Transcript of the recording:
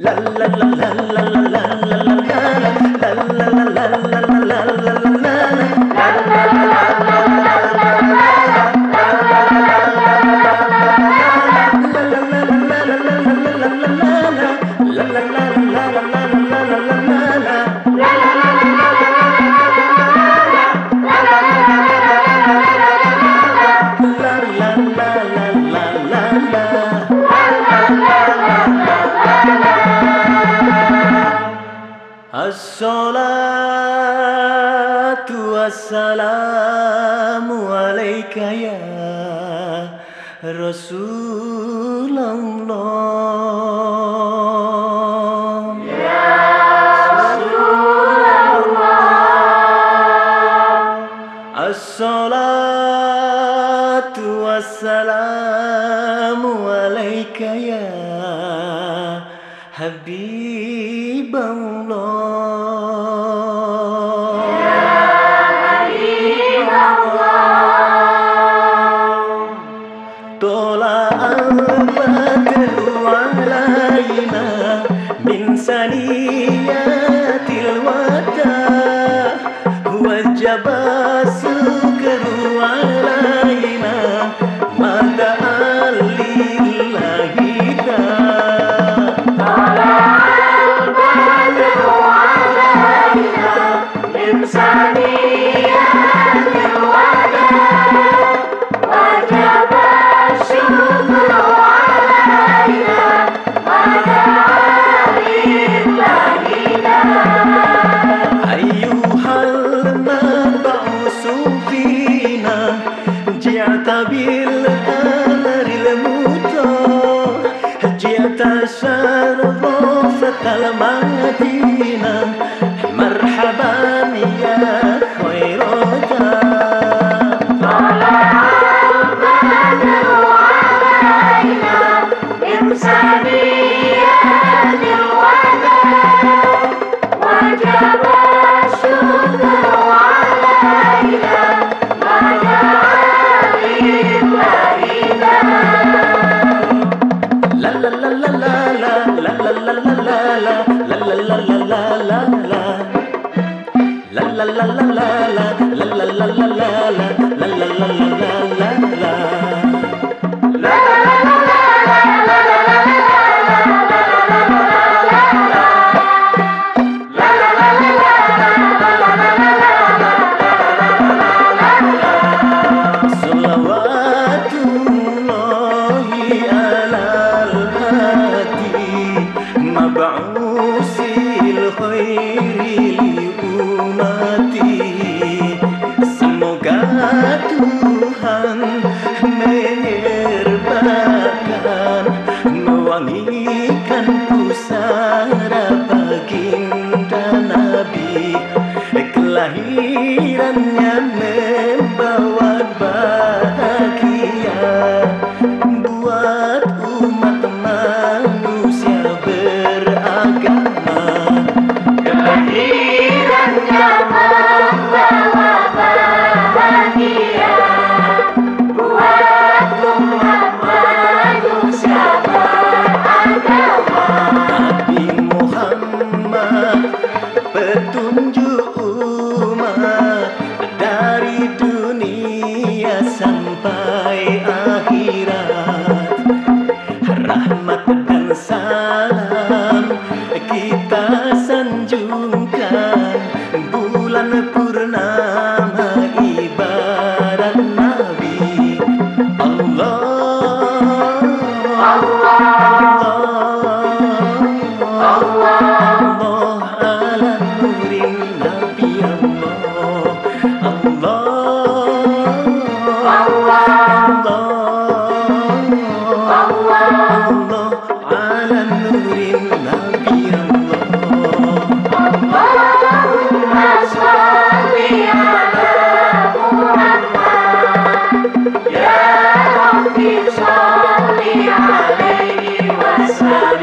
Assalatu wassalamu alaika ya Rasulullah. Ya Rasulullah. Assalatu wassalamu alaika ya Habibullah. Min saniyatil wada wajaba syukru alaina mada lillahi tala'al badru alaina min saniyatil wada wajaba syukru alaina mada bil amril muta ji'ta syarrafatal madinah marhaban ya khairata tala'al badru alaina min saniyatil wada wajaba syukru alaina semoga Tuhan menyerbakan mewangikan pusara baginda Nabi kelahirannya membawa bahagia buat umat manusia beragama kelahirannya membawa bahagia buat umat manusia beragama. Nabi Muhammad petunjuk umat dari dunia sampai akhirat, rahmat dan salam kita sanjungkan bulan purnama ibarat Nabi. Allah ala nurin Nabi Allah ala nurin Nabi Allahumma sholli ala Muhammad ya Rabbi sholli alaihi wasallam.